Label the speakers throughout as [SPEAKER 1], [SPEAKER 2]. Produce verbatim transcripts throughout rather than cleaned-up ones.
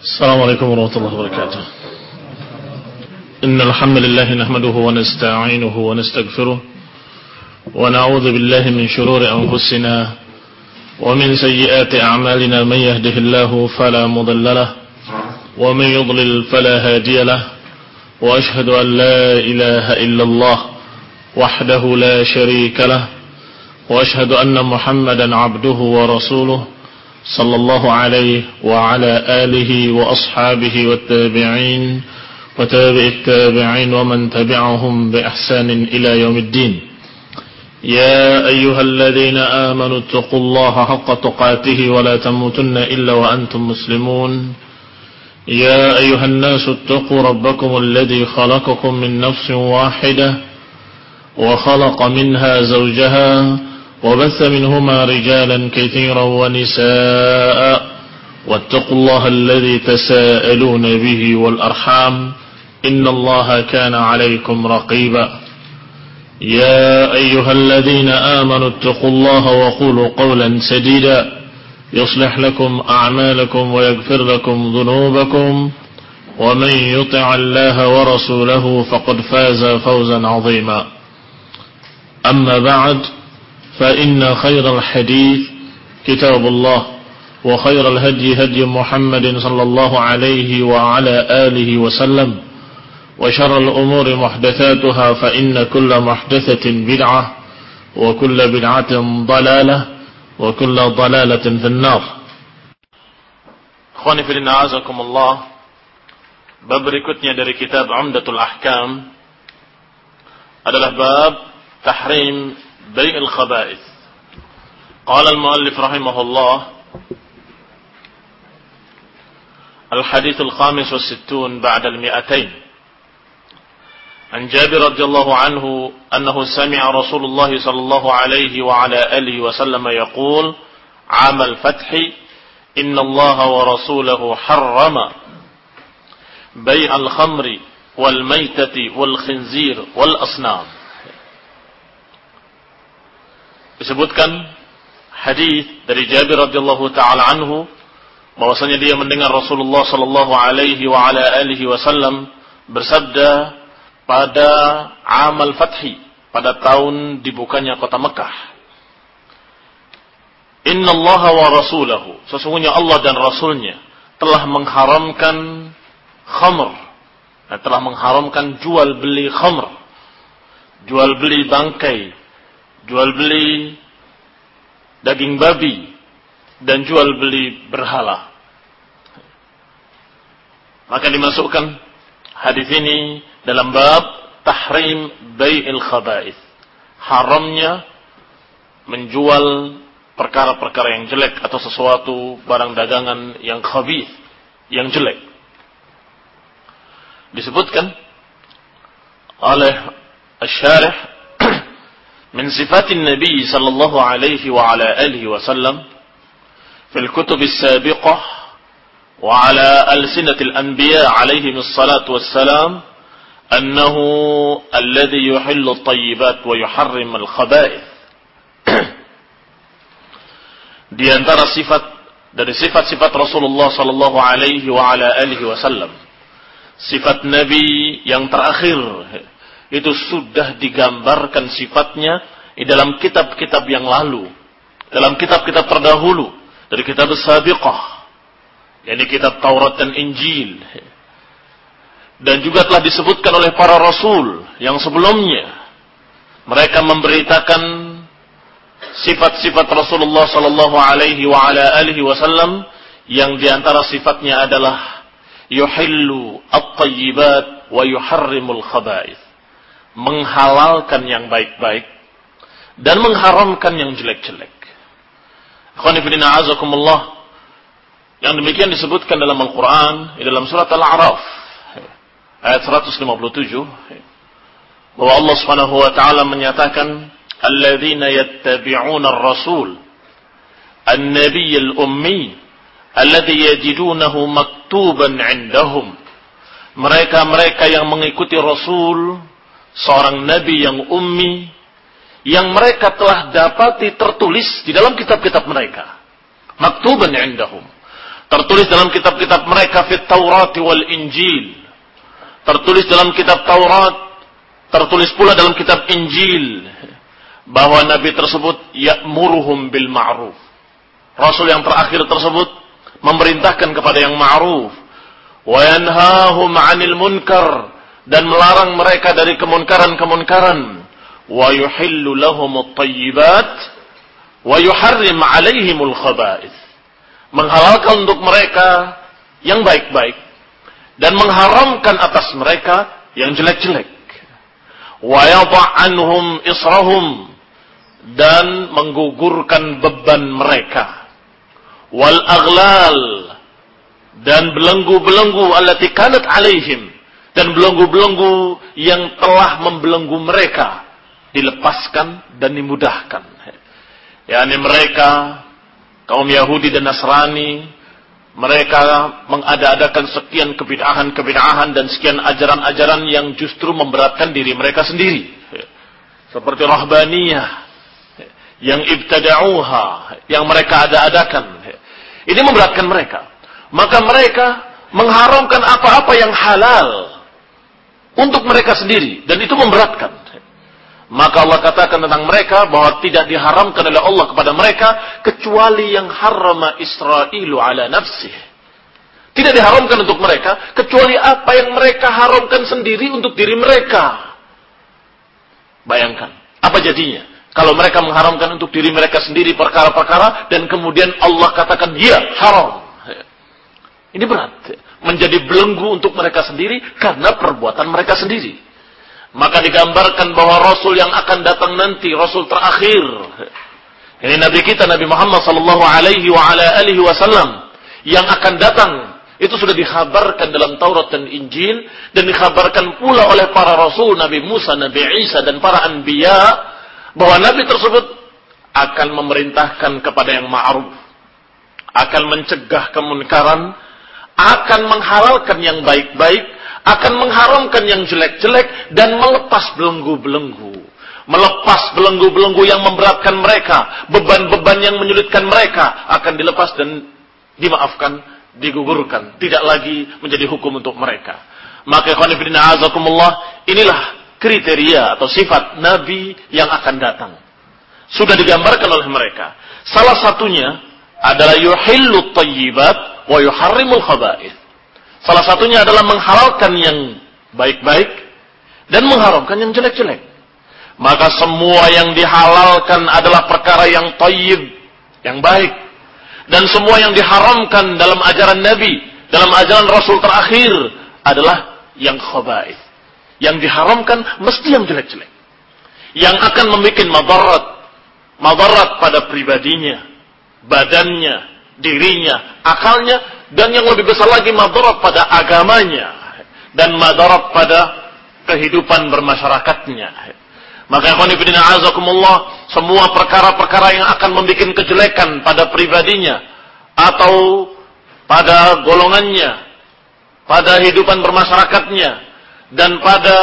[SPEAKER 1] السلام عليكم ورحمة الله وبركاته. إن الحمد لله نحمده ونستعينه ونستغفره ونعوذ بالله من شرور أنفسنا ومن سيئات أعمالنا. من يهده الله فلا مضل له ومن يضلل فلا هادي له وأشهد أن لا إله إلا الله وحده لا شريك له وأشهد أن محمدا عبده ورسوله صلى الله عليه وعلى آله وأصحابه والتابعين وتابع التابعين ومن تبعهم بإحسان إلى يوم الدين. يا أيها الذين آمنوا اتقوا الله حق تقاته ولا تموتن إلا وأنتم مسلمون. يا أيها الناس اتقوا ربكم الذي خلقكم من نفس واحدة وخلق منها زوجها وبث منهما رجالا كثيرا ونساء واتقوا الله الذي تساءلون به والأرحام إن الله كان عليكم رقيبا. يا أيها الذين آمنوا اتقوا الله وقولوا قولا سديدا يصلح لكم أعمالكم ويغفر لكم ذنوبكم ومن يطع الله ورسوله فقد فاز فوزا عظيما. أما بعد فإن خير الحديث كتاب الله وخير الهدي هدي محمد صلى الله عليه وعلى آله وسلم وشر الأمور محدثاتها فإن كل محدثة بدعة وكل بدعة ضلالة وكل ضلالة في النار. Ikhwani fillah a'azakumullah. Bab berikutnya dari kitab Umdatul Ahkam adalah bab tahrim بيع الخبائث. قال المؤلف رحمه الله: الحديث الخامس والستون بعد المئتين عن جابر رضي الله عنه أنه سمع رسول الله صلى الله عليه وعلى آله وسلم يقول: عام الفتح إن الله ورسوله حرم بيع الخمر والميتة والخنزير والأصنام. Disebutkan hadis dari Jabir radhiyallahu taala anhu bahwasanya dia mendengar Rasulullah sallallahu alaihi wa ala alihi wasallam bersabda pada amal fathi, pada tahun dibukanya kota Mekah. Innallaha wa rasulahu, sesungguhnya Allah dan Rasulnya telah mengharamkan khamr, telah mengharamkan jual beli khamr, jual beli bangkai, jual beli daging babi, dan jual beli berhala. Maka dimasukkan hadis ini dalam bab tahrim bai'il khaba'ith, haramnya menjual perkara-perkara yang jelek atau sesuatu barang dagangan yang khabith, yang jelek. Disebutkan oleh asy-syarih من صفات النبي صلى الله عليه وعلى آله وسلم في الكتب السابقة وعلى ألسنة الأنبياء عليهم الصلاة والسلام أنه الذي يحل الطيبات ويحرم الخبائث. Di antara sifat dari sifat-sifat Rasulullah sallallahu alaihi wa ala alihi wasallam, sifat Nabi yang terakhir itu sudah digambarkan sifatnya di dalam kitab-kitab yang lalu, dalam kitab-kitab terdahulu, dari kitab As-Sabiqah, yakni kitab Taurat dan Injil, dan juga telah disebutkan oleh para rasul yang sebelumnya. Mereka memberitakan sifat-sifat Rasulullah sallallahu alaihi wa ala alihi wasallam yang diantara sifatnya adalah yuhillu at-tayyibat wa yuharrimul khaba'ith, menghalalkan yang baik-baik dan mengharamkan yang jelek-jelek. Ikhwani fillah a'azakumullah. Yang demikian disebutkan dalam Al-Quran, di dalam surat Al-A'raf ayat seratus lima puluh tujuh, bahwa Allah Subhanahu wa taala menyatakan, alladzina yattabi'una ar-rasul an-nabiyyal ummi alladzi yajidunahu maktuban 'indahum. Mereka-mereka yang mengikuti Rasul, seorang nabi yang ummi, yang mereka telah dapati tertulis di dalam kitab-kitab mereka. Maktuban 'indahum. Tertulis dalam kitab-kitab mereka fit Taurat wal Injil. Tertulis dalam kitab Taurat, tertulis pula dalam kitab Injil bahwa nabi tersebut ya'muruhum bil ma'ruf. Rasul yang terakhir tersebut memerintahkan kepada yang ma'ruf wa yanhahum 'anil munkar, dan melarang mereka dari kemunkaran-kemunkaran, wa yuhillu lahumut thayyibat wa yuharrim 'alaihimul khaba'ith. Menghalalkan untuk mereka yang baik-baik dan mengharamkan atas mereka yang jelek-jelek. Wa yadh'anhum israhum, dan menggugurkan beban mereka. Wal aghlal, dan belenggu-belenggu allati kanat alaihim, dan belenggu-belenggu yang telah membelenggu mereka dilepaskan dan dimudahkan. yakni mereka kaum Yahudi dan Nasrani, mereka mengada-adakan sekian kebid'ahan-kebid'ahan dan sekian ajaran-ajaran yang justru memberatkan diri mereka sendiri. Seperti rahbaniyah yang ibtada'uha, yang mereka ada-adakan. Ini memberatkan mereka. Maka mereka mengharamkan apa-apa yang halal untuk mereka sendiri, dan itu memberatkan. Maka Allah katakan tentang mereka bahwa tidak diharamkan oleh Allah kepada mereka kecuali yang harama Isra'ilu ala nafsih. Tidak diharamkan untuk mereka kecuali apa yang mereka haramkan sendiri untuk diri mereka. Bayangkan, apa jadinya kalau mereka mengharamkan untuk diri mereka sendiri perkara-perkara dan kemudian Allah katakan dia haram. Ini berat, menjadi belenggu untuk mereka sendiri karena perbuatan mereka sendiri. Maka digambarkan bahwa Rasul yang akan datang nanti, Rasul terakhir, ini Nabi kita Nabi Muhammad sallallahu alaihi wa ala alihi wasallam yang akan datang, itu sudah dikhabarkan dalam Taurat dan Injil, dan dikhabarkan pula oleh para Rasul, Nabi Musa, Nabi Isa, dan para Anbiya, bahwa Nabi tersebut akan memerintahkan kepada yang ma'ruf, akan mencegah kemunkaran, akan menghalalkan yang baik-baik, akan mengharamkan yang jelek-jelek, dan melepas belenggu-belenggu. Melepas belenggu-belenggu yang memberatkan mereka, beban-beban yang menyulitkan mereka, akan dilepas dan dimaafkan, digugurkan. Tidak lagi menjadi hukum untuk mereka. Maka ikhwan fillah azakumullah, inilah kriteria atau sifat Nabi yang akan datang. Sudah digambarkan oleh mereka. Salah satunya adalah yuhillu thayyibat wa yuharrimul khaba'ith. Salah satunya adalah menghalalkan yang baik-baik dan mengharamkan yang jelek-jelek. Maka semua yang dihalalkan adalah perkara yang thayyib, yang baik. Dan semua yang diharamkan dalam ajaran Nabi, dalam ajaran Rasul terakhir adalah yang khaba'ith. Yang diharamkan mesti yang jelek-jelek. Yang akan membuat madarat, madarat pada pribadinya, badannya, dirinya, akalnya, dan yang lebih besar lagi madarat pada agamanya dan madarat pada kehidupan bermasyarakatnya. Maka ikhwan fillah azakumullah, semua perkara-perkara yang akan membuat kejelekan pada pribadinya atau pada golongannya, pada kehidupan bermasyarakatnya, dan pada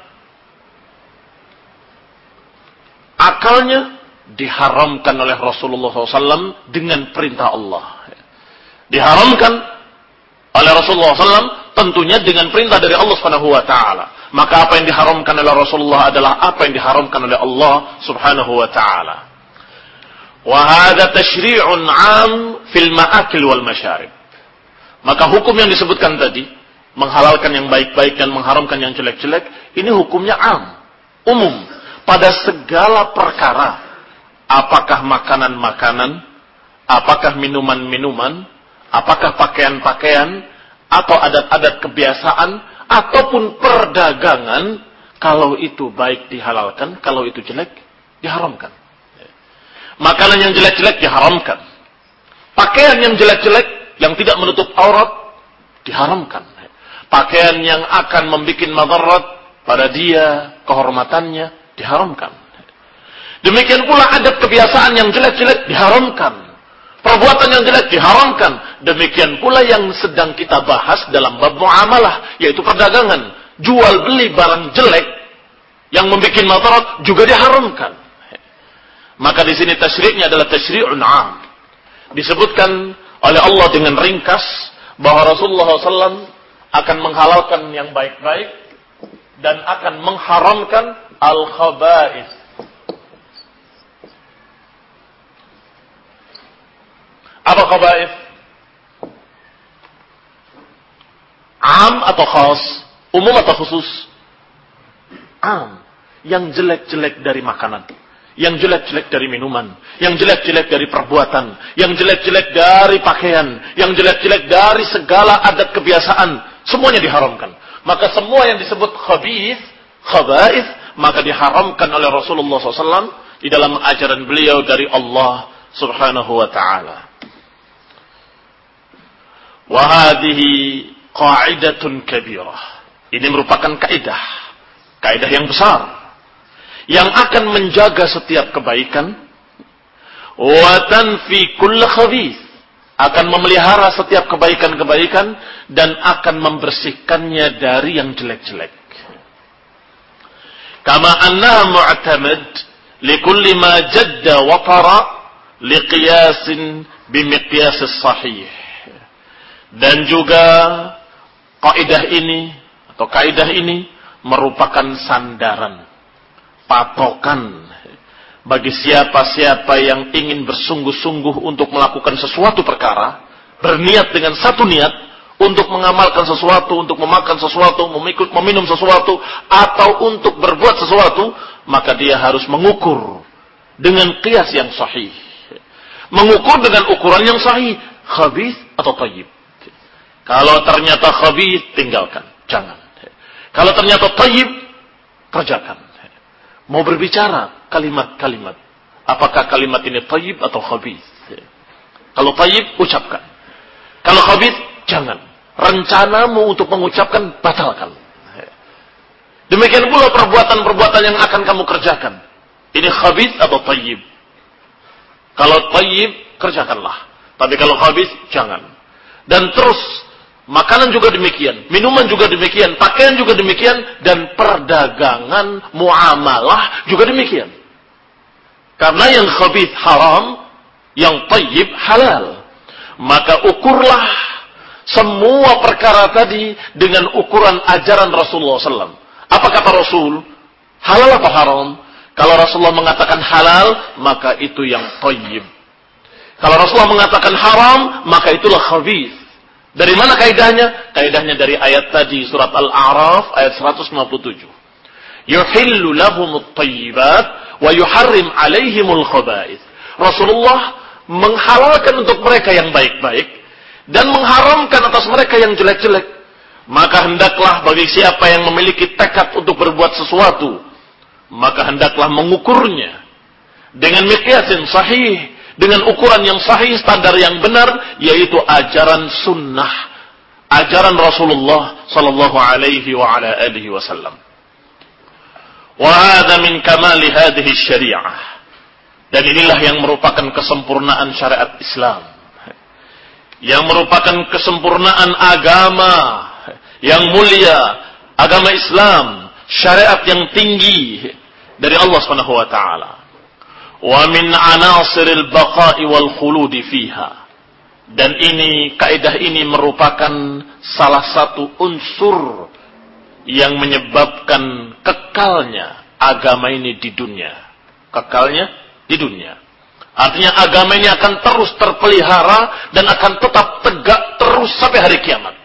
[SPEAKER 1] akalnya, diharamkan oleh Rasulullah shallallahu alaihi wasallam dengan perintah Allah. Diharamkan oleh Rasulullah shallallahu alaihi wasallam tentunya dengan perintah dari Allah subhanahu wa ta'ala. Maka apa yang diharamkan oleh Rasulullah adalah apa yang diharamkan oleh Allah subhanahu wa ta'ala. Wa hadha tashri'un 'am fil ma'akil wal masyarib. Maka hukum yang disebutkan tadi, menghalalkan yang baik-baik dan mengharamkan yang jelek-jelek, ini hukumnya 'am, umum pada segala perkara. Apakah makanan-makanan, apakah minuman-minuman, apakah pakaian-pakaian, atau adat-adat kebiasaan, ataupun perdagangan, kalau itu baik dihalalkan, kalau itu jelek diharamkan. Makanan yang jelek-jelek diharamkan. Pakaian yang jelek-jelek, yang tidak menutup aurat, diharamkan. Pakaian yang akan membuat madarat pada dia, kehormatannya, diharamkan. Demikian pula adat kebiasaan yang jelek-jelek diharamkan. Perbuatan yang jelek diharamkan. Demikian pula yang sedang kita bahas dalam bab muamalah, yaitu perdagangan. Jual beli barang jelek yang membuat madarat juga diharamkan. Maka di sini tasyri'nya adalah tasyri'un 'am. Disebutkan oleh Allah dengan ringkas bahwa Rasulullah shallallahu alaihi wasallam akan menghalalkan yang baik-baik dan akan mengharamkan al-khaba'ith. Apa khaba'ith? Am atau khas? Umum atau khusus? Am. Yang jelek-jelek dari makanan, yang jelek-jelek dari minuman, yang jelek-jelek dari perbuatan, yang jelek-jelek dari pakaian, yang jelek-jelek dari segala adat kebiasaan, semuanya diharamkan. Maka semua yang disebut khabith, khaba'ith, maka diharamkan oleh Rasulullah shallallahu alaihi wasallam di dalam ajaran beliau dari Allah subhanahu wa ta'ala. Wa hadhihi qa'idatun kabirah. Ini merupakan kaidah, kaidah yang besar yang akan menjaga setiap kebaikan, wa tanfi kull khabith, akan memelihara setiap kebaikan-kebaikan dan akan membersihkannya dari yang jelek-jelek. Kama annaha mu'tamad likulli ma jadda wa tara liqiyasin bimiqyas as-sahih. Dan juga kaidah ini atau kaidah ini merupakan sandaran, patokan bagi siapa-siapa yang ingin bersungguh-sungguh untuk melakukan sesuatu perkara, berniat dengan satu niat untuk mengamalkan sesuatu, untuk memakan sesuatu, memikut, meminum sesuatu, atau untuk berbuat sesuatu, maka dia harus mengukur dengan qiyas yang sahih. Mengukur dengan ukuran yang sahih, khabith atau thayyib. Kalau ternyata khabith, tinggalkan, jangan. Kalau ternyata thayyib, kerjakan. Mau berbicara kalimat-kalimat, apakah kalimat ini thayyib atau khabith? Kalau thayyib, ucapkan. Kalau khabith, jangan. Rencanamu untuk mengucapkan, batalkan. Demikian pula perbuatan-perbuatan yang akan kamu kerjakan. Ini khabith atau thayyib? Kalau thayyib, kerjakanlah. Tapi kalau khabith, jangan. Dan terus, makanan juga demikian, minuman juga demikian, pakaian juga demikian, dan perdagangan, muamalah juga demikian. Karena yang khabith haram, yang thayyib halal. Maka ukurlah semua perkara tadi dengan ukuran ajaran Rasulullah shallallahu alaihi wasallam. Apa kata Rasul? Halal apa haram? Kalau Rasulullah mengatakan halal, maka itu yang thayyib. Kalau Rasulullah mengatakan haram, maka itulah khabith. Dari mana kaidahnya? Kaidahnya dari ayat tadi, surat Al-A'raf ayat seratus lima puluh tujuh. Yuhillu lahumut thayyibat wa yuharrim alaihimul khaba'ith. Rasulullah menghalalkan untuk mereka yang baik-baik dan mengharamkan atas mereka yang jelek-jelek. Maka hendaklah bagi siapa yang memiliki tekad untuk berbuat sesuatu, maka hendaklah mengukurnya dengan miqyasin sahih, dengan ukuran yang sahih, standar yang benar, yaitu ajaran sunnah, ajaran Rasulullah sallallahu alaihi wa ala alihi wasallam. Wa hadha min kamali hadhihi syariah. Dan inilah yang merupakan kesempurnaan syariat Islam, yang merupakan kesempurnaan agama yang mulia, agama Islam, syariat yang tinggi dari Allah Subhanahu wa taala. Wa min anasiril baqa'i wal khuludi fiha. Dan ini, kaidah ini merupakan salah satu unsur yang menyebabkan kekalnya agama ini di dunia. Kekalnya di dunia. Artinya agama ini akan terus terpelihara dan akan tetap tegak terus sampai hari kiamat.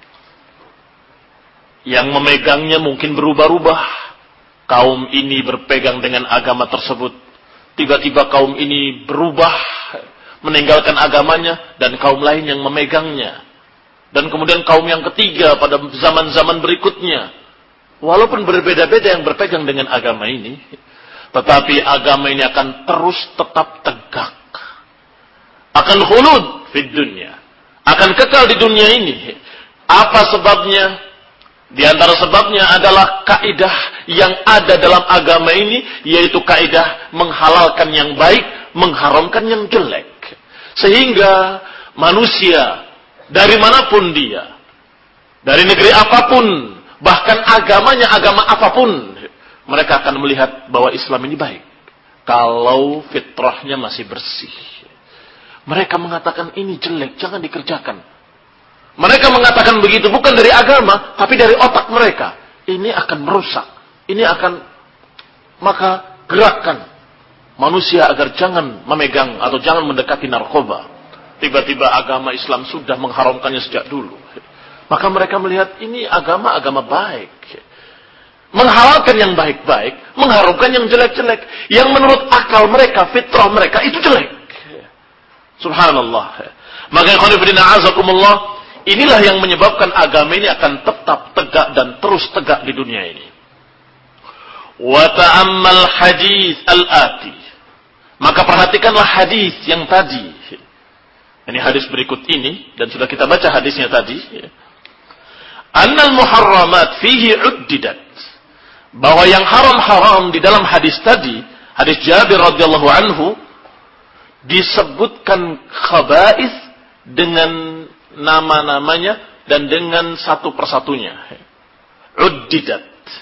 [SPEAKER 1] Yang memegangnya mungkin berubah-ubah. Kaum ini berpegang dengan agama tersebut. Tiba-tiba kaum ini berubah, meninggalkan agamanya, dan kaum lain yang memegangnya. Dan kemudian kaum yang ketiga pada zaman-zaman berikutnya. Walaupun berbeda-beda yang berpegang dengan agama ini, tetapi agama ini akan terus tetap tegak. Akan khulud fid dunya. Akan kekal di dunia ini. Apa sebabnya? Di antara sebabnya adalah kaidah yang ada dalam agama ini, yaitu kaidah menghalalkan yang baik, mengharamkan yang jelek. Sehingga manusia dari manapun dia, dari negeri apapun, bahkan agamanya agama apapun, mereka akan melihat bahwa Islam ini baik kalau fitrahnya masih bersih. Mereka mengatakan ini jelek, jangan dikerjakan. Mereka mengatakan begitu bukan dari agama, tapi dari otak mereka. Ini akan merusak. Ini akan, maka gerakan manusia agar jangan memegang atau jangan mendekati narkoba. Tiba-tiba agama Islam sudah mengharamkannya sejak dulu. Maka mereka melihat ini agama-agama baik. Menghalalkan yang baik-baik, mengharamkan yang jelek-jelek. Yang menurut akal mereka, fitrah mereka, itu jelek. Subhanallah. Maka ikhwanifidina azakumullah, inilah yang menyebabkan agama ini akan tetap tegak dan terus tegak di dunia ini. Wa ta'ammal hadis al-ati. Maka perhatikanlah hadis yang tadi. Ini hadis berikut ini, dan sudah kita baca hadisnya tadi. Annal muharramat fihi uddidat. Bahwa yang haram-haram di dalam hadis tadi, hadis Jabir radhiyallahu anhu, disebutkan khaba'ith dengan nama-namanya dan dengan satu persatunya. Uddidat.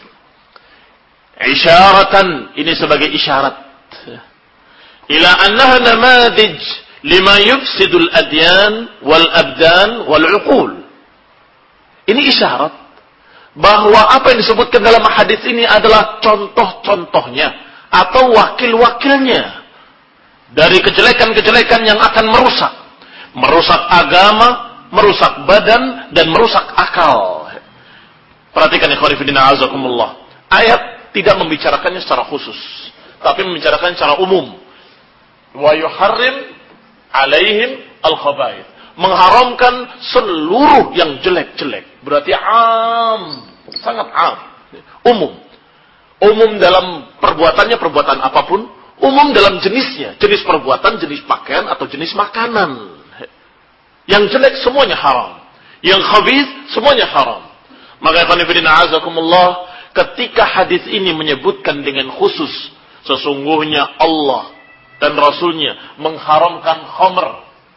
[SPEAKER 1] Isyaratan, ini sebagai isyarat. Ila annaha namadij lima yufsidul adyan wal abdan wal uqul. Ini isyarat bahwa apa yang disebutkan dalam hadis ini adalah contoh-contohnya atau wakil-wakilnya dari kejelekan-kejelekan yang akan merusak. Merusak agama, merusak badan, dan merusak akal. Perhatikan ikhwanifidina azakumullah. Ayat tidak membicarakannya secara khusus, tapi membicarakan secara umum. Wa yuharrim alaihim al-khaba'ith. Mengharamkan seluruh yang jelek-jelek. Berarti am, sangat am. Umum. Umum dalam perbuatannya, perbuatan apapun. Umum dalam jenisnya, jenis perbuatan, jenis pakaian, atau jenis makanan. Yang jelek semuanya haram. Yang khabith semuanya haram. Maka ikhwanifidina azakumullah, ketika hadis ini menyebutkan dengan khusus, sesungguhnya Allah dan Rasulnya mengharamkan khamr,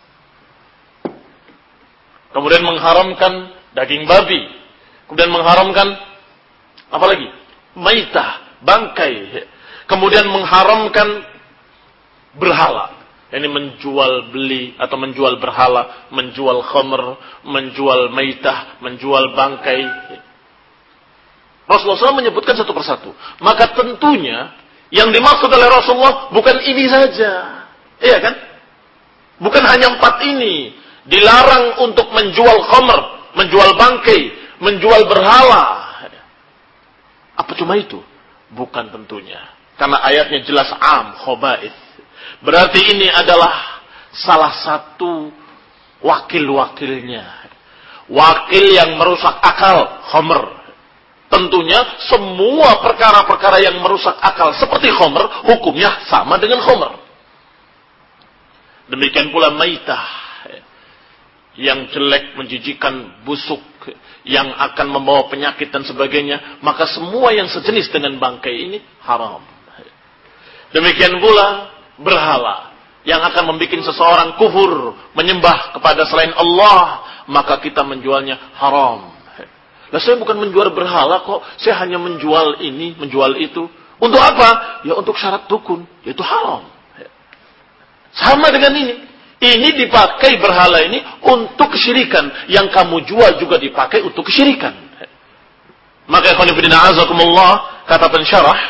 [SPEAKER 1] kemudian mengharamkan daging babi, kemudian mengharamkan apa lagi? Maitah, bangkai. Kemudian mengharamkan berhala. Ini menjual beli atau menjual berhala, menjual khamr, menjual maitah, menjual bangkai. Rasulullah shallallahu alaihi wasallam menyebutkan satu persatu. Maka tentunya yang dimaksud oleh Rasulullah bukan ini saja. Iya kan? Bukan hanya empat ini. Dilarang untuk menjual khamr, menjual bangkai, menjual berhala. Apa cuma itu? Bukan tentunya. Karena ayatnya jelas am, khaba'ith. Berarti ini adalah salah satu wakil-wakilnya. Wakil yang merusak akal, khamr. Tentunya semua perkara-perkara yang merusak akal seperti khamr, hukumnya sama dengan khamr. Demikian pula maitah. Yang jelek, menjijikan, busuk, yang akan membawa penyakit dan sebagainya. Maka semua yang sejenis dengan bangkai ini haram. Demikian pula berhala yang akan membuat seseorang kufur, menyembah kepada selain Allah, maka kita menjualnya haram. Lah saya bukan menjual berhala kok, saya hanya menjual ini, menjual itu. Untuk apa? Ya untuk syarat dukun, yaitu haram. Sama dengan ini. Ini dipakai berhala ini untuk kesyirikan, yang kamu jual juga dipakai untuk kesyirikan. Maka ikhwan fillah azakumullah, kata pensyarah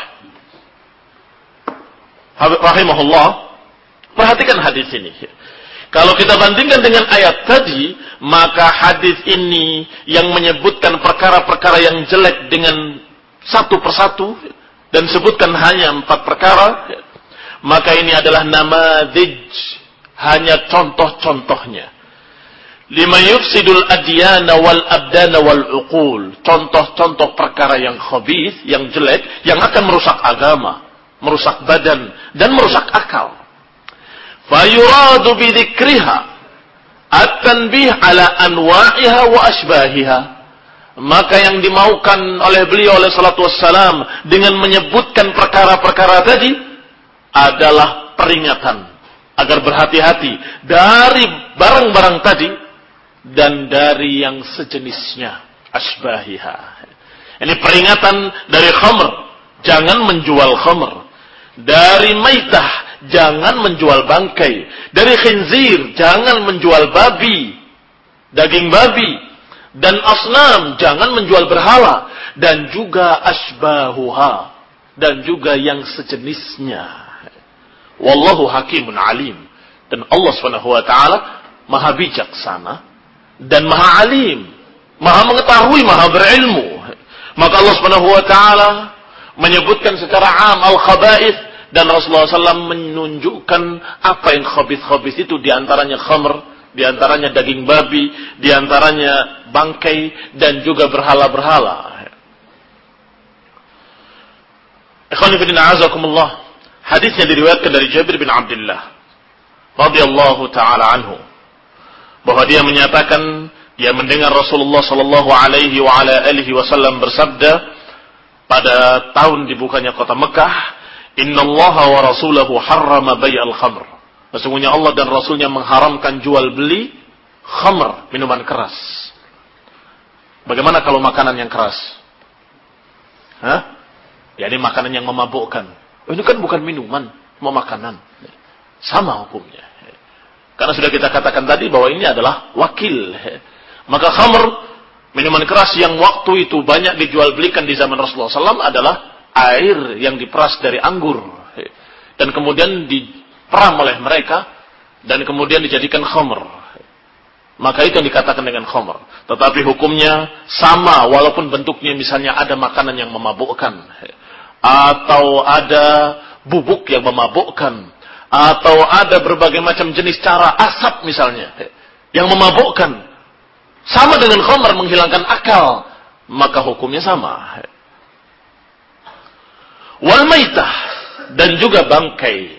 [SPEAKER 1] rahimahullah, perhatikan hadis ini. Kalau kita bandingkan dengan ayat tadi, maka hadis ini yang menyebutkan perkara-perkara yang jelek dengan satu persatu dan sebutkan hanya empat perkara, maka ini adalah namadij, hanya contoh-contohnya. Lima yufsidul adyana wal abdana wal uqul. Contoh-contoh perkara yang khabith, yang jelek, yang akan merusak agama, merusak badan, dan merusak akal. Fayuradu bidhikriha at-tanbih ala anwa'iha wa asbahiha. Maka yang dimaukan oleh beliau oleh salatu wassalam dengan menyebutkan perkara-perkara tadi adalah peringatan agar berhati-hati dari barang-barang tadi dan dari yang sejenisnya, asbahiha. Ini peringatan dari khamr, jangan menjual khamr. Dari maitah, jangan menjual bangkai. Dari khinzir, jangan menjual babi, daging babi. Dan asnam, jangan menjual berhala. Dan juga asbahuha, dan juga yang sejenisnya. Wallahu hakimun alim. Dan Allah subhanahu wa ta'ala maha bijaksana dan maha alim, maha mengetahui, maha berilmu. Maka Allah subhanahu wa ta'ala menyebutkan secara am al-khaba'ith, dan Rasulullah shallallahu alaihi wasallam menunjukkan apa yang khabith-khabith itu, diantaranya khamr, diantaranya daging babi, diantaranya bangkai, dan juga berhala-berhala. Ikhwani fillah a'azakumullah. Hadisnya diriwayatkan dari Jabir bin Abdullah radhiyallahu taala anhu, bahwa dia menyatakan dia mendengar Rasulullah sallallahu alaihi wa ala alihi wasallam bersabda pada tahun dibukanya kota Mekah, "Innallaha wa rasulahu harrama bai'al khamr." Sesungguhnya Allah dan Rasulnya mengharamkan jual beli khamr, minuman keras. Bagaimana kalau makanan yang keras? Hah? Ya, ini makanan yang memabukkan. Oh, ini kan bukan minuman, mau makanan. Sama hukumnya. Karena sudah kita katakan tadi bahwa ini adalah wakil. Maka khamr, minuman keras yang waktu itu banyak dijual belikan di zaman Rasulullah shallallahu alaihi wasallam adalah air yang diperas dari anggur. Dan kemudian diperam oleh mereka. Dan kemudian dijadikan khamr. Maka itu yang dikatakan dengan khamr. Tetapi hukumnya sama walaupun bentuknya misalnya ada makanan yang memabukkan. Atau ada bubuk yang memabukkan. Atau ada berbagai macam jenis cara asap misalnya yang memabukkan, sama dengan khamr, menghilangkan akal, maka hukumnya sama. Wal maitah, dan juga bangkai.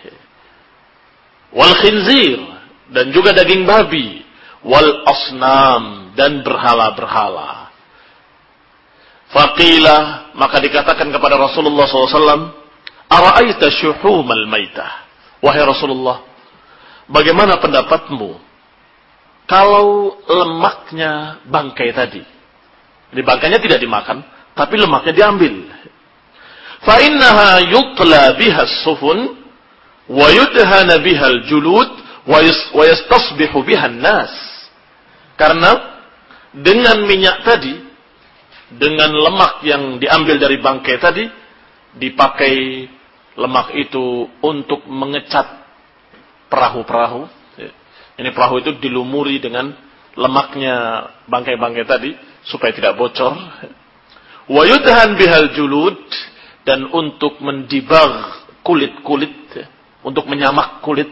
[SPEAKER 1] Wal khinzir, dan juga daging babi. Wal asnam, dan berhala-berhala. Faqila, maka dikatakan kepada Rasulullah shallallahu alaihi wasallam, "Ara'aita syuhumal maitah?" Wahai Rasulullah, bagaimana pendapatmu kalau lemaknya bangkai tadi? Jadi bangkainya tidak dimakan, tapi lemaknya diambil. Fa innaha yutla biha as-sufun wa yudhana biha al-julud wa yastasbihu biha an-nas. Karena dengan minyak tadi, dengan lemak yang diambil dari bangkai tadi, dipakai lemak itu untuk mengecat perahu-perahu. Ini perahu itu dilumuri dengan lemaknya bangkai-bangkai tadi supaya tidak bocor. Wa yudhan bihal julud, dan untuk mendibag kulit-kulit, untuk menyamak kulit.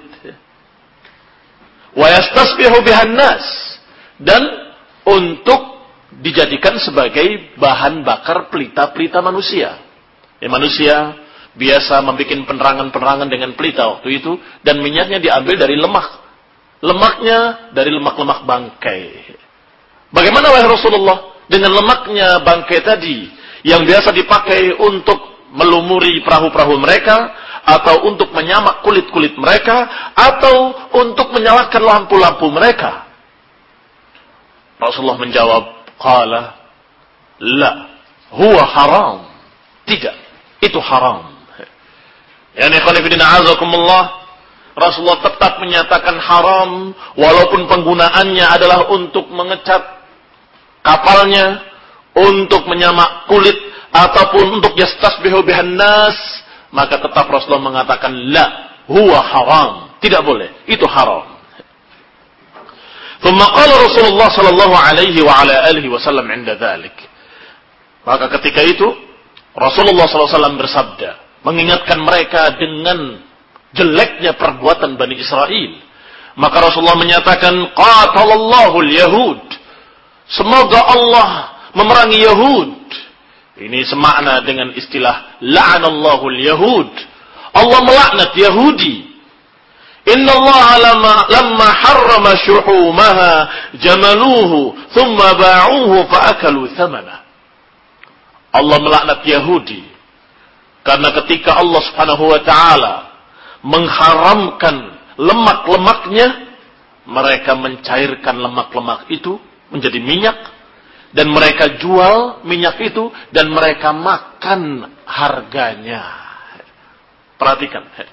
[SPEAKER 1] Wa yastasbihu bihan nas, dan untuk dijadikan sebagai bahan bakar pelita-pelita manusia. Ya, manusia biasa membuat penerangan-penerangan dengan pelita waktu itu, dan minyaknya diambil dari lemak. Lemaknya dari lemak-lemak bangkai. Bagaimana wahai Rasulullah dengan lemaknya bangkai tadi yang biasa dipakai untuk melumuri perahu-perahu mereka, atau untuk menyamak kulit-kulit mereka, atau untuk menyalakan lampu-lampu mereka? Rasulullah menjawab, qala la huwa haram. Tidak, itu haram. Ya ikhwan fillah a'azakumullah, Rasulullah tetap menyatakan haram walaupun penggunaannya adalah untuk mengecat kapalnya, untuk menyamak kulit, ataupun untuk yastasbihu bihan nas, maka tetap Rasulullah mengatakan la huwa haram, tidak boleh, itu haram. Thumma qala Rasulullah sallallahu alaihi wa ala alihi wasallam 'inda dzalik. Maka ketika itu Rasulullah sallallahu alaihi wasallam bersabda, mengingatkan mereka dengan jeleknya perbuatan Bani Israel. Maka Rasulullah menyatakan, qatalallahu al-yahud. Semoga Allah memerangi Yahud. Ini semakna dengan istilah la'anallahu al-yahud. Allah melaknat Yahudi. Inna Allah lama, lamma harrama syuhumaha jamaluhu thumma ba'uhu fa'akalu thamana. Allah melaknat Yahudi karena ketika Allah Subhanahu wa taala mengharamkan lemak-lemaknya, mereka mencairkan lemak-lemak itu menjadi minyak, dan mereka jual minyak itu, dan mereka makan harganya. Perhatikan,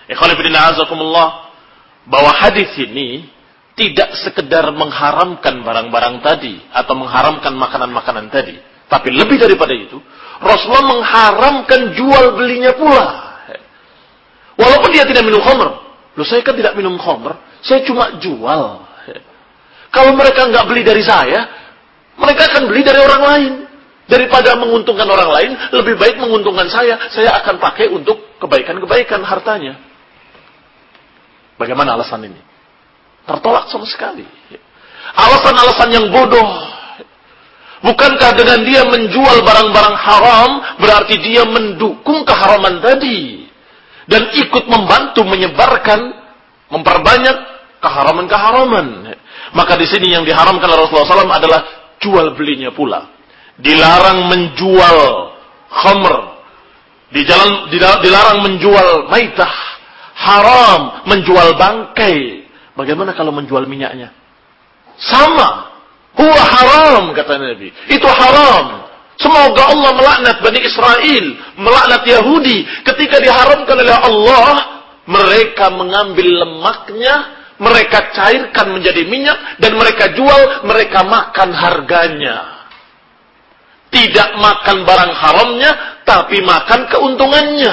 [SPEAKER 1] Ikhwan fillah azakumullah, bahwa hadis ini tidak sekedar mengharamkan barang-barang tadi atau mengharamkan makanan-makanan tadi, tapi lebih daripada itu, Rasulullah mengharamkan jual belinya pula. Walaupun dia tidak minum khamr. Loh, saya kan tidak minum khamr, saya cuma jual. Kalau mereka nggak beli dari saya, mereka akan beli dari orang lain. Daripada menguntungkan orang lain, lebih baik menguntungkan saya. Saya akan pakai untuk kebaikan-kebaikan hartanya. Bagaimana alasan ini? Tertolak sama sekali. Alasan-alasan yang bodoh. Bukankah dengan dia menjual barang-barang haram, berarti dia mendukung keharaman tadi. Dan ikut membantu menyebarkan, memperbanyak keharaman-keharaman. Maka di sini yang diharamkan oleh Rasulullah shallallahu alaihi wasallam adalah jual belinya pula. Dilarang menjual khamr. Dilarang menjual maitah. Haram menjual bangkai. Bagaimana kalau menjual minyaknya? Sama. Huwa haram, kata Nabi. Itu haram. Semoga Allah melaknat Bani Israel, melaknat Yahudi. Ketika diharamkan oleh Allah, mereka mengambil lemaknya, mereka cairkan menjadi minyak, dan mereka jual, mereka makan harganya. Tidak makan barang haramnya, tapi makan keuntungannya.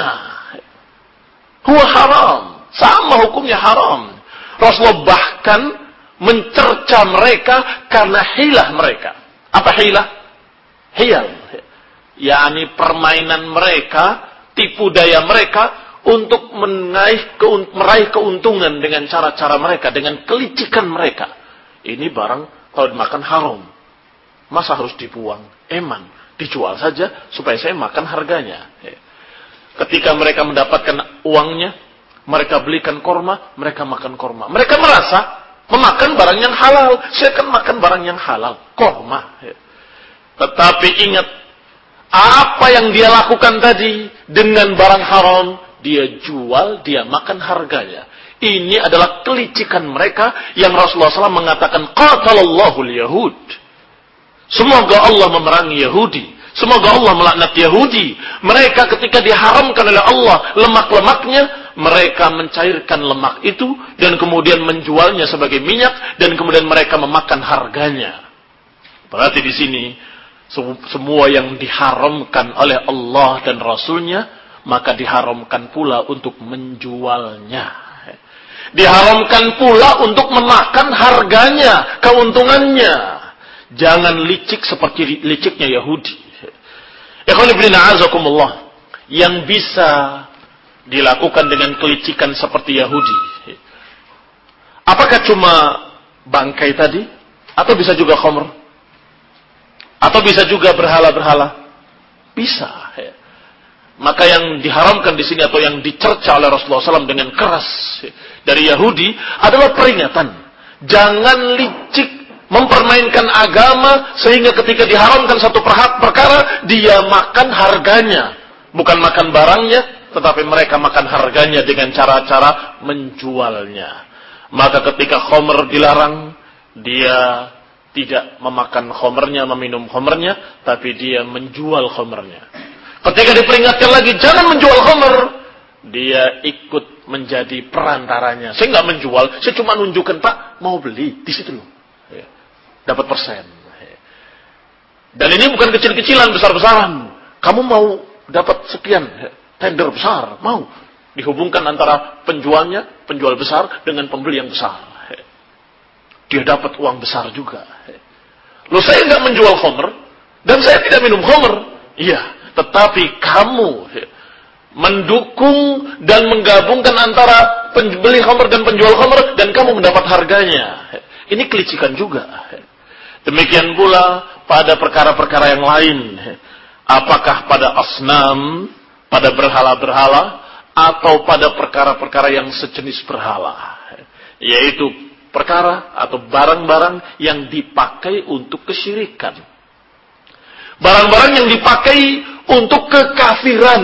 [SPEAKER 1] Huwa haram. Sama hukumnya haram. Rasulullah bahkan mencerca mereka karena hilah mereka. Apa hilah? Hiyal. yakni permainan mereka, tipu daya mereka untuk meraih, meraih keuntungan dengan cara-cara mereka, dengan kelicikan mereka. Ini barang kalau dimakan haram. Masa harus dibuang? Eman, dijual saja supaya saya makan harganya. Ketika mereka mendapatkan uangnya, mereka belikan korma, mereka makan korma. Mereka merasa memakan barang yang halal. Saya kan makan barang yang halal, korma. Tetapi ingat, apa yang dia lakukan tadi dengan barang haram, dia jual, dia makan harganya. Ini adalah kelicikan mereka yang Rasulullah shallallahu alaihi wasallam mengatakan, qatalallahu al-yahud. Semoga Allah memerangi Yahudi. Semoga Allah melaknat Yahudi. Mereka ketika diharamkan oleh Allah lemak-lemaknya, mereka mencairkan lemak itu dan kemudian menjualnya sebagai minyak dan kemudian mereka memakan harganya. Berarti di sini semua yang diharamkan oleh Allah dan Rasulnya, maka diharamkan pula untuk menjualnya. Diharamkan pula untuk memakan harganya, keuntungannya. Jangan licik seperti liciknya Yahudi. Ikhwan fillah azakumullah, yang bisa dilakukan dengan kelicikan seperti Yahudi, apakah cuma bangkai tadi? Atau bisa juga khamr? Atau bisa juga berhala-berhala? Bisa. Maka yang diharamkan di sini atau yang dicerca oleh Rasulullah shallallahu alaihi wasallam dengan keras dari Yahudi adalah peringatan. Jangan licik mempermainkan agama sehingga ketika diharamkan satu perkara dia makan harganya, bukan makan barangnya, tetapi mereka makan harganya dengan cara-cara menjualnya. Maka ketika khamr dilarang, dia tidak memakan khamrnya, meminum khamrnya, tapi dia menjual khamrnya. Ketika diperingatkan lagi jangan menjual khamr, dia ikut menjadi perantaranya. Saya nggak menjual, saya cuma nunjukkan, Pak, mau beli di situ loh. Dapat persen. Dan ini bukan kecil-kecilan, besar-besaran. Kamu mau dapat sekian, tender besar, mau. Dihubungkan antara penjualnya, penjual besar, dengan pembeli yang besar. Dia dapat uang besar juga. Loh, saya nggak menjual khamr, dan saya tidak minum khamr. Iya, tetapi kamu mendukung dan menggabungkan antara pembeli khamr dan penjual khamr, dan kamu mendapat harganya. Ini kelicikan juga. Demikian pula pada perkara-perkara yang lain. Apakah pada asnam, pada berhala-berhala, atau pada perkara-perkara yang sejenis berhala. Yaitu perkara atau barang-barang yang dipakai untuk kesyirikan. Barang-barang yang dipakai untuk kekafiran.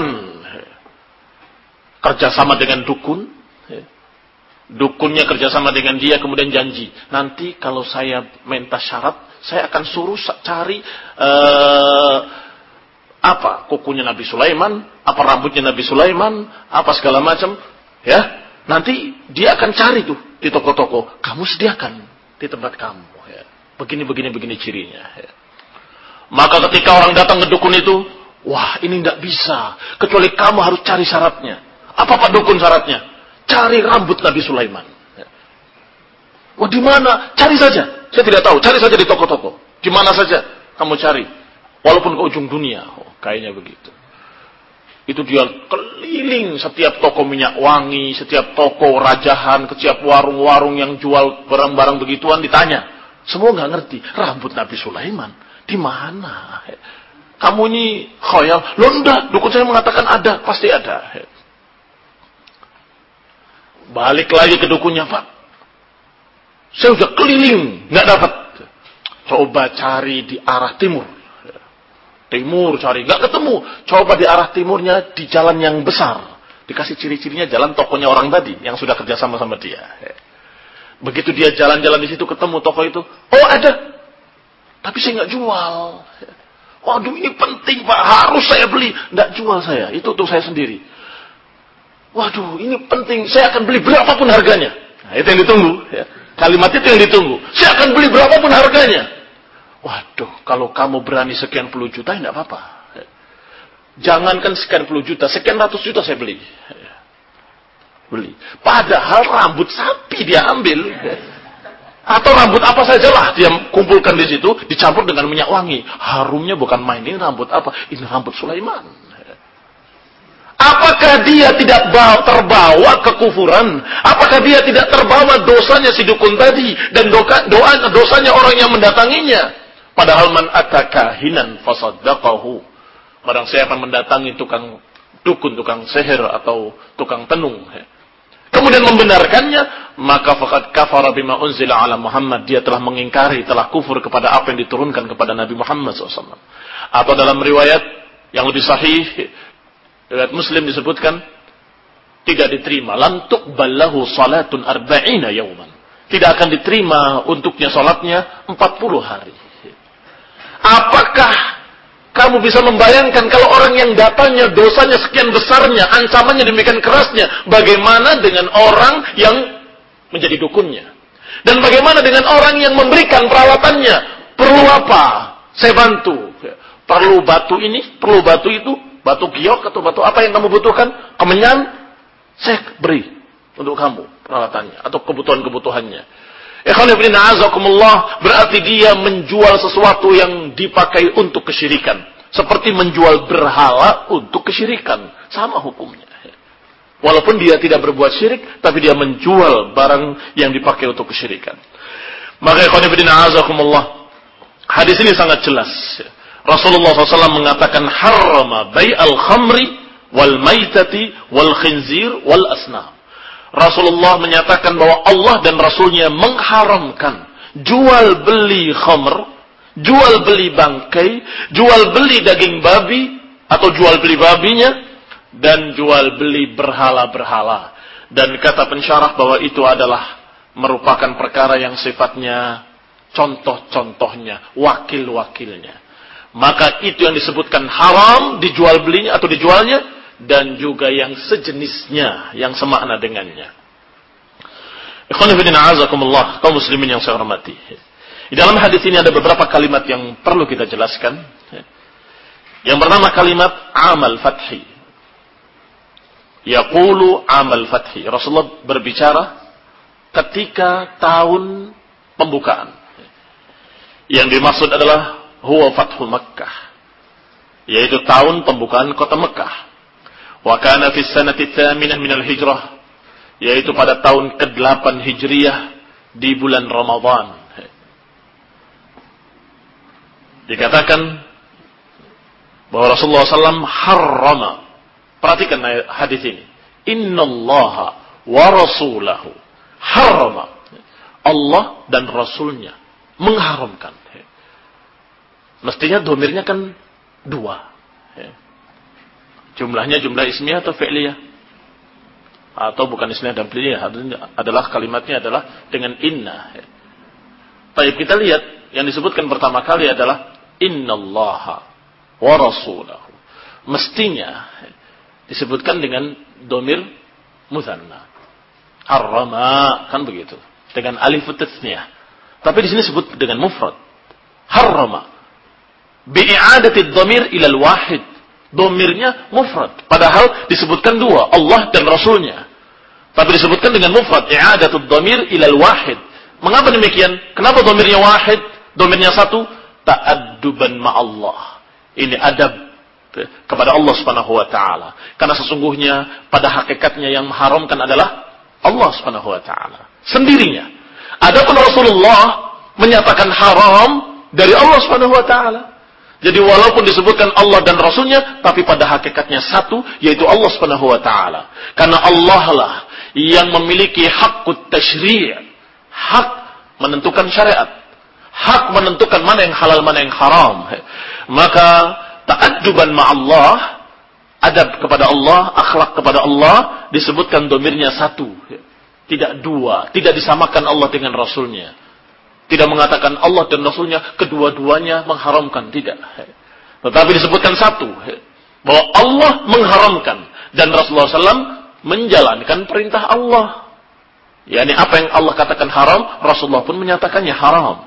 [SPEAKER 1] Kerjasama dengan dukun. Dukunnya kerjasama dengan dia, kemudian janji, nanti kalau saya minta syarat, saya akan suruh cari uh, apa kukunya Nabi Sulaiman, apa rambutnya Nabi Sulaiman, apa segala macam, ya.
[SPEAKER 2] Nanti dia akan cari tuh di toko-toko. Kamu sediakan di tempat kamu. Ya. Begini, begini, begini cirinya. Ya. Maka ketika orang datang ke dukun itu, wah ini tidak bisa. Kecuali kamu harus cari syaratnya. Apa Pak Dukun syaratnya? Cari rambut Nabi Sulaiman. Ya. Wah di mana? Cari saja. Saya tidak tahu. Cari saja di toko-toko. Di mana saja kamu cari. Walaupun ke ujung dunia. Oh, kayaknya begitu. Itu dia keliling setiap toko minyak wangi, setiap toko rajahan, setiap warung-warung yang jual barang-barang begituan ditanya. Semua nggak ngerti. Rambut Nabi Sulaiman di mana? Kamu ini khayal. Loh enggak, dukun saya mengatakan ada, pasti ada. Balik lagi ke dukunnya, Pak. Saya udah keliling, nggak dapat. Coba cari di arah timur. Timur cari, nggak ketemu. Coba di arah timurnya di jalan yang besar. Dikasih ciri-cirinya jalan tokonya orang tadi yang sudah kerjasama sama dia. Begitu dia jalan-jalan di situ ketemu toko itu, oh ada, tapi saya nggak jual. Waduh ini penting Pak, harus saya beli. Nggak jual saya, itu untuk saya sendiri. Waduh ini penting, saya akan beli berapapun harganya. Nah, itu yang ditunggu. Ya. Kalimat itu yang ditunggu. Saya akan beli berapapun harganya. Waduh, kalau kamu berani sekian puluh juta, tidak apa-apa. Jangankan sekian puluh juta, sekian ratus juta saya beli. Beli. Padahal rambut sapi dia ambil. Atau rambut apa sajalah dia kumpulkan di situ, dicampur dengan minyak wangi. Harumnya bukan main, ini rambut apa? Ini rambut Sulaiman. Apakah dia tidak terbawa kekufuran? Apakah dia tidak terbawa dosanya si dukun tadi? Dan doa, doa dosanya orang yang mendatanginya? Padahal man ataka hinan fasaddaqahu. Barang siapa mendatangi tukang dukun, tukang sihir atau tukang tenung, kemudian membenarkannya, maka faqad kafara bima unzila ala Muhammad. Dia telah mengingkari, telah kufur kepada apa yang diturunkan kepada Nabi Muhammad shallallahu alaihi wasallam. Atau dalam riwayat yang lebih sahih, riwayat Muslim disebutkan, tidak diterima. Lam tuqballahu salatun arba'ina yawman. Tidak akan diterima untuknya salatnya empat puluh hari. Apakah kamu bisa membayangkan kalau orang yang datangnya dosanya sekian besarnya, ancamannya demikian kerasnya, bagaimana dengan orang yang menjadi dukunnya? Dan bagaimana dengan orang yang memberikan perawatannya? Perlu apa? Saya bantu. Perlu batu ini, perlu batu itu, batu giok atau batu apa yang kamu butuhkan? Kemenyan, saya beri untuk kamu perawatannya atau kebutuhan-kebutuhannya. Ikhwanifidina azakumullah, berarti dia menjual sesuatu yang dipakai untuk kesyirikan. Seperti menjual berhala untuk kesyirikan. Sama hukumnya. Walaupun dia tidak berbuat syirik, tapi dia menjual barang yang dipakai untuk kesyirikan. Maka ikhwanifidina azakumullah, hadis ini sangat jelas. Rasulullah shallallahu alaihi wasallam mengatakan, harrama bai'al khamri wal maitati wal khinzir wal asnam. Rasulullah menyatakan bahwa Allah dan Rasulnya mengharamkan jual beli khamr, jual beli bangkai, jual beli daging babi atau jual beli babinya, dan jual beli berhala-berhala. Dan kata pensyarah bahwa itu adalah merupakan perkara yang sifatnya contoh-contohnya, wakil-wakilnya. Maka itu yang disebutkan haram dijual belinya atau dijualnya, dan juga yang sejenisnya, yang semakna dengannya. Ikhwan fillah azakumullah, kaum muslimin yang saya hormati. Di dalam hadis ini ada beberapa kalimat yang perlu kita jelaskan. Yang pertama kalimat amal fathi. Yaqulu amal fathi. Rasulullah berbicara ketika tahun pembukaan. Yang dimaksud adalah huwa fathul Makkah, yaitu tahun pembukaan kota Mekah. Wa kana fi sanati tsaminah minal hijrah, yaitu pada tahun kedelapan Hijriah di bulan Ramadan. Dikatakan bahwa Rasulullah shallallahu alaihi wasallam harrama. Perhatikan hadis ini. Innallaha wa rasulahu harrama. Allah dan Rasulnya mengharamkan. Mestinya domirnya kan dua. Jumlahnya jumlah ismiyah atau fi'liyah? Atau bukan ismiyah dan fi'liyah. Adalah kalimatnya adalah dengan inna. Baik, kita lihat yang disebutkan pertama kali adalah innallaha wa rasulahu. Mestinya disebutkan dengan domir mutsanna. Harrama, kan begitu. Dengan alif tasniyah. Tapi di sini sebut dengan mufrad. Harrama. Bi'i'adati dhamir ilal wahid. Dhamirnya mufrad. Padahal disebutkan dua, Allah dan Rasulnya. Tapi disebutkan dengan mufrad. I'adatu dhamir ilal wahid. Mengapa demikian? Kenapa dhamirnya wahid? Dhamirnya satu. Ta'adduban ma'allah. Ini adab kepada Allah Subhanahu wa taala. Karena sesungguhnya pada hakikatnya yang mengharamkan adalah Allah Subhanahu wa taala sendirinya. Adapun Rasulullah menyatakan haram dari Allah Subhanahu wa taala. Jadi walaupun disebutkan Allah dan Rasulnya, tapi pada hakikatnya satu, yaitu Allah Subhanahu wa taala. Karena Allah lah yang memiliki hakut tasyri', hak menentukan syariat, hak menentukan mana yang halal, mana yang haram. Maka ta'adduban ma'allah, adab kepada Allah, akhlak kepada Allah, disebutkan domirnya satu. Tidak dua. Tidak disamakan Allah dengan Rasulnya. Tidak mengatakan Allah dan Rasulnya kedua-duanya mengharamkan. Tidak. Tetapi disebutkan satu. Bahwa Allah mengharamkan. Dan Rasulullah shallallahu alaihi wasallam menjalankan perintah Allah. Yani apa yang Allah katakan haram, Rasulullah pun menyatakannya haram.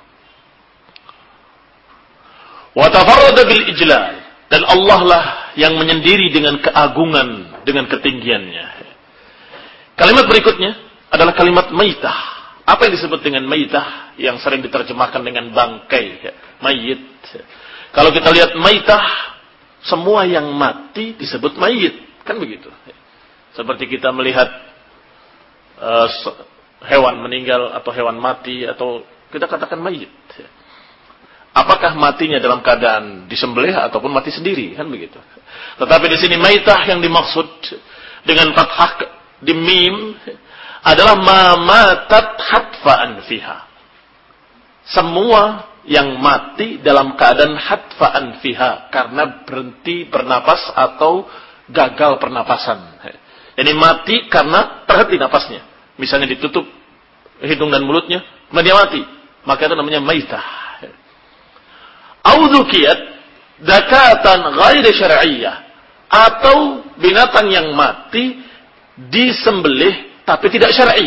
[SPEAKER 2] Wa tafarrada bil ijlal, dan Allah lah yang menyendiri dengan keagungan, dengan ketinggiannya. Kalimat berikutnya adalah kalimat maitah. Apa yang disebut dengan maitah yang sering diterjemahkan dengan bangkai, mayit. Kalau kita lihat maitah, semua yang mati disebut mayit, kan begitu. Seperti kita melihat uh, hewan meninggal atau hewan mati, atau kita katakan mayit. Apakah matinya dalam keadaan disembelih ataupun mati sendiri, kan begitu. Tetapi di sini maitah yang dimaksud dengan fathah di mim adalah ma matat hatfa'an fiha. Semua yang mati dalam keadaan hatfa'an fiha, karena berhenti bernapas atau gagal pernapasan. Ini mati karena terhenti napasnya. Misalnya ditutup hidung dan mulutnya, kemudian dia mati, maka itu namanya maitah. Audukiyat zakatan ghairi syar'iyyah, atau binatang yang mati disembelih tapi tidak syar'i.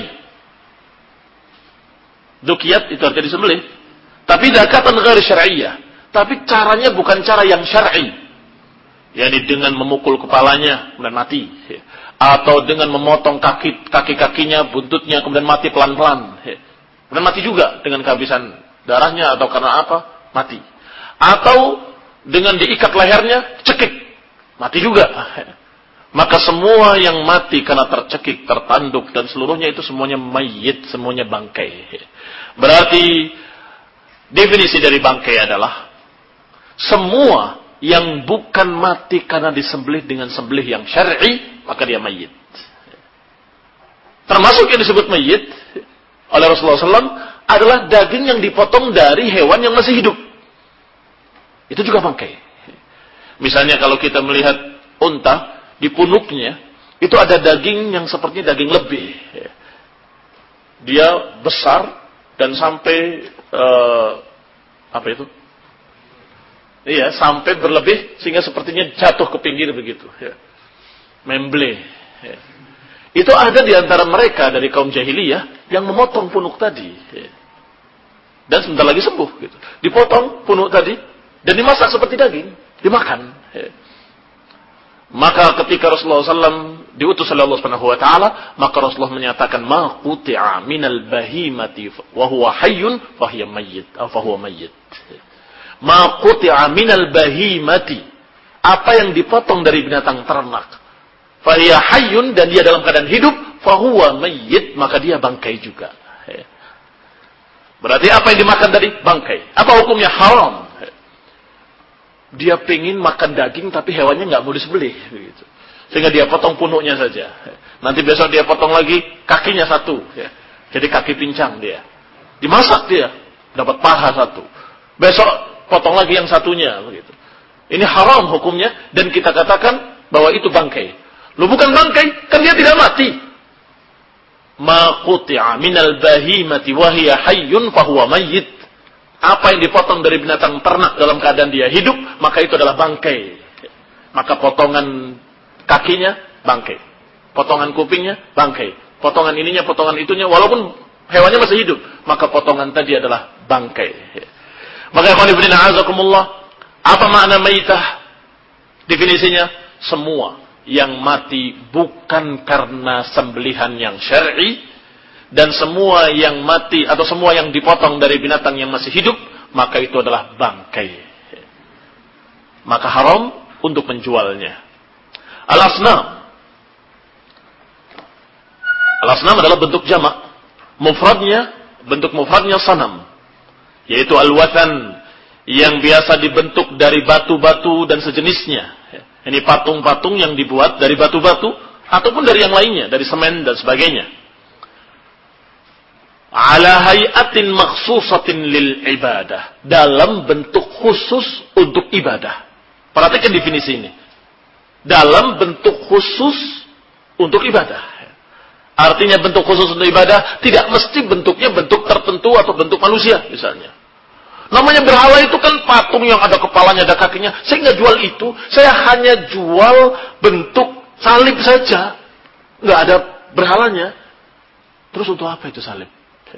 [SPEAKER 2] Dukiyat itu artinya disembelih, tapi zakatan ghairi syar'iyyah, tapi caranya bukan cara yang syar'i. Yani dengan memukul kepalanya kemudian mati, atau dengan memotong kaki kaki-kakinya, buntutnya kemudian mati pelan-pelan. Kemudian mati juga dengan kehabisan darahnya atau karena apa? Mati. Atau dengan diikat lehernya, cekik, mati juga. Maka semua yang mati karena tercekik, tertanduk, dan seluruhnya itu semuanya mayit, semuanya bangkai. Berarti definisi dari bangkai adalah semua yang bukan mati karena disembelih dengan sembelih yang syar'i, maka dia mayit. Termasuk yang disebut mayit oleh Rasulullah shallallahu alaihi wasallam adalah daging yang dipotong dari hewan yang masih hidup. Itu juga bangkai. Misalnya kalau kita melihat unta, di punuknya itu ada daging yang sepertinya daging lebih. Dia besar dan sampai uh, apa itu? Iya, sampai berlebih sehingga sepertinya jatuh ke pinggir begitu. Ya. Memble. Ya. Itu ada di antara mereka dari kaum jahiliyah yang memotong punuk tadi. Ya. Dan sebentar lagi sembuh. Gitu. Dipotong punuk tadi. Dan dimasak seperti daging, dimakan. Maka ketika Rasulullah shallallahu alaihi wasallam diutus oleh Allah Subhanahu wa taala, maka Rasulullah menyatakan ma quti'a minal bahimati wa huwa hayyun fa hiya mayyit atau fa huwa mayyit. Ma quti'a minal bahimati, apa yang dipotong dari binatang ternak, fa hiya hayyun, dan dia dalam keadaan hidup, fa huwa mayyit, maka dia bangkai juga. Berarti apa yang dimakan tadi? Bangkai. Apa hukumnya? Haram. Dia pengen makan daging tapi hewannya nggak mau disembelih, begitu. Sehingga dia potong punuknya saja. Nanti besok dia potong lagi kakinya satu, ya. Jadi kaki pincang dia. Dimasak dia, dapat paha satu. Besok potong lagi yang satunya, begitu. Ini haram hukumnya, dan kita katakan bahwa itu bangkai. Lu bukan bangkai, kan dia tidak mati. Ma quti'a minal bahimati wa hiya hayyun fa huwa mayyit. Apa yang dipotong dari binatang ternak dalam keadaan dia hidup, maka itu adalah bangkai. Maka potongan kakinya, bangkai. Potongan kupingnya, bangkai. Potongan ininya, potongan itunya, walaupun hewannya masih hidup, maka potongan tadi adalah bangkai. Maka ikhwan fillah a'azakumullah, apa makna maitah? Definisinya, semua yang mati bukan karena sembelihan yang syar'i, dan semua yang mati atau semua yang dipotong dari binatang yang masih hidup, maka itu adalah bangkai. Maka haram untuk menjualnya. Al-asnam. Al-asnam adalah bentuk jamak. Mufradnya, bentuk mufradnya sanam. Yaitu al-wathan, yang biasa dibentuk dari batu-batu dan sejenisnya. Ini patung-patung yang dibuat dari batu-batu, ataupun dari yang lainnya, dari semen dan sebagainya. Ala hayatin makhsusatin lil ibadah. Dalam bentuk khusus untuk ibadah. Perhatikan definisi ini. Dalam bentuk khusus untuk ibadah. Artinya bentuk khusus untuk ibadah tidak mesti bentuknya bentuk tertentu atau bentuk manusia misalnya. Namanya berhala itu kan patung yang ada kepalanya, ada kakinya. Saya nggak jual itu. Saya hanya jual bentuk salib saja. Nggak ada berhalanya. Terus untuk apa itu salib?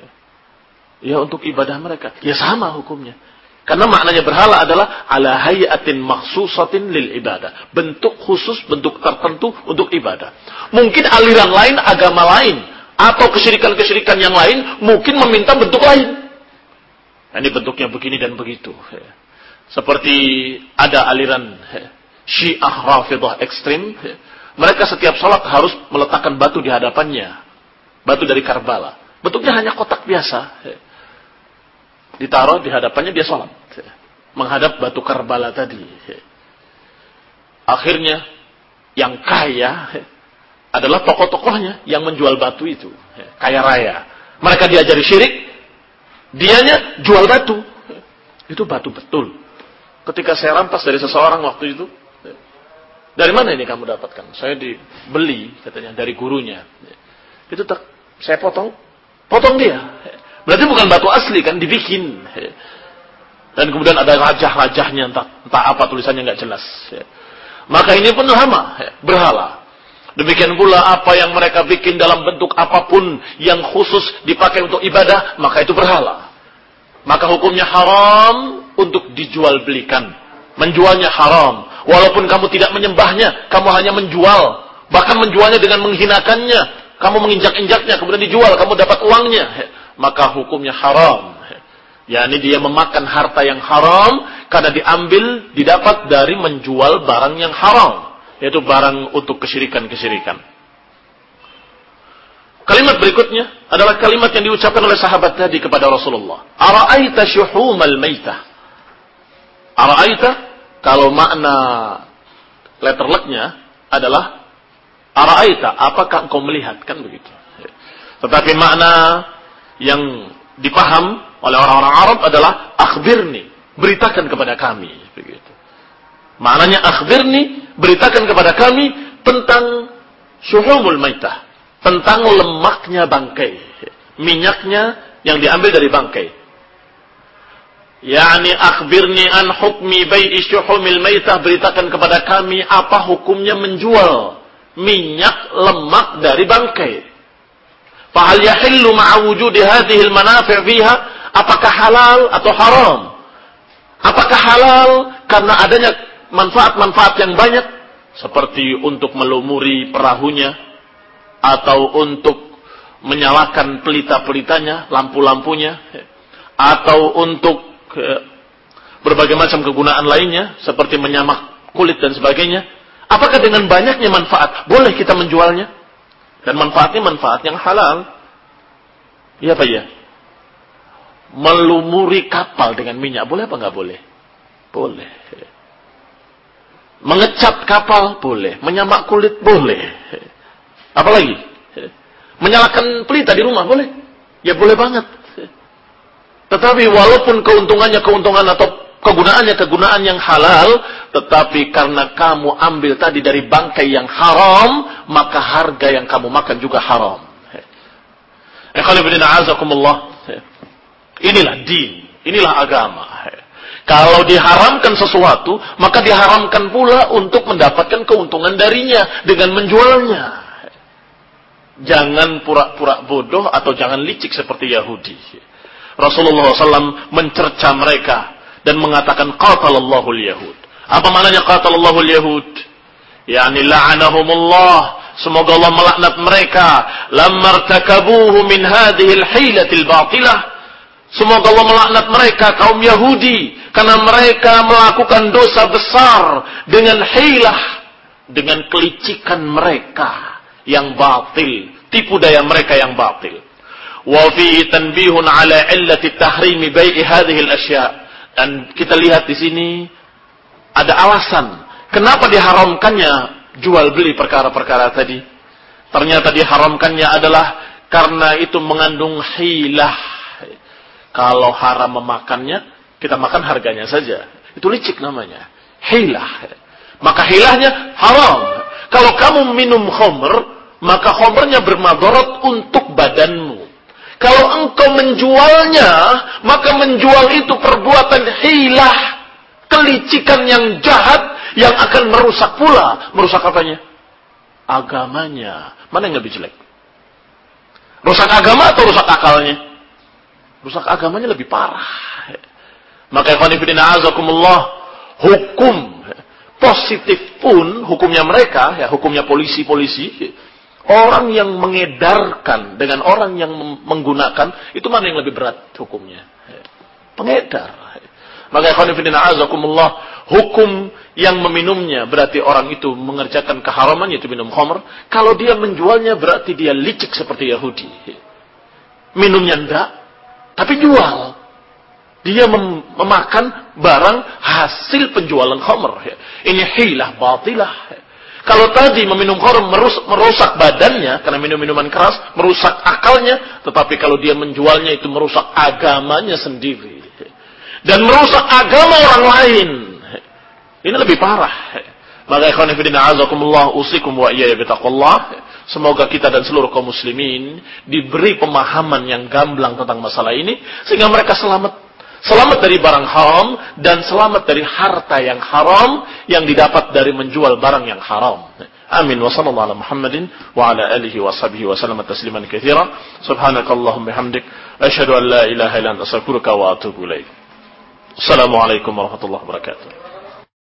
[SPEAKER 2] Ya untuk ibadah mereka. Ya sama hukumnya. Karena maknanya berhala adalah ala hayatin makhsusatin lil ibadah. Bentuk khusus, bentuk tertentu untuk ibadah. Mungkin aliran lain, agama lain, atau kesyirikan-kesyirikan yang lain, mungkin meminta bentuk lain. Ini bentuknya begini dan begitu. Seperti ada aliran Syiah Rafidah ekstrim. Mereka setiap salat harus meletakkan batu di hadapannya. Batu dari Karbala. Bentuknya hanya kotak biasa. Ditaruh di hadapannya, dia salat. Menghadap batu Karbala tadi. Akhirnya, yang kaya adalah tokoh-tokohnya yang menjual batu itu. Kaya raya. Mereka diajari syirik. Dianya jual batu. Itu batu betul. Ketika saya rampas dari seseorang waktu itu, dari mana ini kamu dapatkan? Saya dibeli, katanya, dari gurunya. Itu tak, saya potong, potong dia. Berarti bukan batu asli kan, dibikin. Dan kemudian ada rajah-rajahnya, entah, entah apa tulisannya nggak jelas. Maka ini pun hama, berhala. Demikian pula apa yang mereka bikin dalam bentuk apapun yang khusus dipakai untuk ibadah, maka itu berhala. Maka hukumnya haram untuk dijual belikan. Menjualnya haram. Walaupun kamu tidak menyembahnya, kamu hanya menjual. Bahkan menjualnya dengan menghinakannya. Kamu menginjak-injaknya, kemudian dijual, kamu dapat uangnya. Maka hukumnya haram. yakni dia memakan harta yang haram karena diambil, didapat dari menjual barang yang haram, yaitu barang untuk kesyirikan-kesyirikan. Kalimat berikutnya adalah kalimat yang diucapkan oleh sahabat tadi kepada Rasulullah. Ara'aita syuhumal maitah. Ara'aita, kalau makna letter luck-nya adalah ara'aita, apakah engkau melihat, kan begitu. Tetapi makna yang dipaham oleh orang-orang Arab adalah akhbirni, beritakan kepada kami, begitu. Maknanya akhbirni, beritakan kepada kami tentang syuhumul maitah, tentang lemaknya bangkai, minyaknya yang diambil dari bangkai. Yani akhbirni an hukmi bai'i syuhumil maitah, beritakan kepada kami apa hukumnya menjual minyak lemak dari bangkai. Fahal yahillu ma'a wujudi hadhihi al-manafi' fiha, apakah halal atau haram? Apakah halal karena adanya manfaat-manfaat yang banyak seperti untuk melumuri perahunya, atau untuk menyalakan pelita-pelitanya, lampu-lampunya, atau untuk eh, berbagai macam kegunaan lainnya seperti menyamak kulit dan sebagainya. Apakah dengan banyaknya manfaat boleh kita menjualnya? Dan manfaatnya manfaat yang halal. Iya Pak ya? Melumuri kapal dengan minyak boleh apa enggak boleh? Boleh. Mengecat kapal boleh, menyamak kulit boleh. Apalagi? Menyalakan pelita di rumah boleh? Ya boleh banget. Tetapi walaupun keuntungannya keuntungan atau kegunaannya kegunaan yang halal, tetapi karena kamu ambil tadi dari bangkai yang haram, maka harga yang kamu makan juga haram. Inilah din, inilah agama. Kalau diharamkan sesuatu, maka diharamkan pula untuk mendapatkan keuntungan darinya dengan menjualnya. Jangan pura-pura bodoh atau jangan licik seperti Yahudi. Rasulullah shallallahu alaihi wasallam mencerca mereka dan mengatakan qatalallahu al-yahud. Apa maknanya qatalallahu al-yahud? Yani la'anahumullah. Semoga Allah melaknat mereka. Lammartakabuhu min hadhihi al-hilatil batilah. Semoga Allah melaknat mereka kaum Yahudi karena mereka melakukan dosa besar dengan hilah, dengan kelicikan mereka yang batil, tipu daya mereka yang batil. Wa fihi tanbihun ala illati tahrimi bai'i hadhihi al-asya'. Dan kita lihat di sini ada alasan kenapa diharamkannya jual beli perkara-perkara tadi. Ternyata diharamkannya adalah karena itu mengandung hilah. Kalau haram memakannya, kita makan harganya saja. Itu licik namanya. Hilah. Maka hilahnya haram. Kalau kamu minum khamr, maka khamrnya bermadarat untuk badanmu. Kalau engkau menjualnya, maka menjual itu perbuatan hilah, kelicikan yang jahat, yang akan merusak pula. Merusak apanya? Agamanya. Mana yang lebih jelek? Rusak agama atau rusak akalnya? Rusak agamanya lebih parah. Maka ikhwan fillah azakumullah, hukum positif pun, hukumnya mereka, ya hukumnya polisi-polisi, orang yang mengedarkan dengan orang yang menggunakan, itu mana yang lebih berat hukumnya? Pengedar. Maka ikhwan fillah azakumullah, hukum yang meminumnya berarti orang itu mengerjakan keharaman, yaitu minum khamr. Kalau dia menjualnya berarti dia licik seperti Yahudi. Minumnya enggak, tapi jual. Dia mem- memakan barang hasil penjualan khamr. Ini hilah batilah. Kalau tadi meminum khamr merusak, merusak badannya karena minum minuman keras, merusak akalnya, tetapi kalau dia menjualnya itu merusak agamanya sendiri. Dan merusak agama orang lain. Ini lebih parah. Maka ikhwan fillah azakumullah usikum wa iyaya bitaqullah. Semoga kita dan seluruh kaum muslimin diberi pemahaman yang gamblang tentang masalah ini sehingga mereka selamat selamat dari barang haram dan selamat dari harta yang haram yang didapat dari menjual barang yang haram. Amin wa sallallahu ala Muhammadin wa ala alihi wa sahbihi wa sallam tasliman katsira. Subhanakallahumma bihamdik asyhadu an la ilaha illa anta astaghfiruka wa atubu ilaik. Assalamualaikum warahmatullahi wabarakatuh.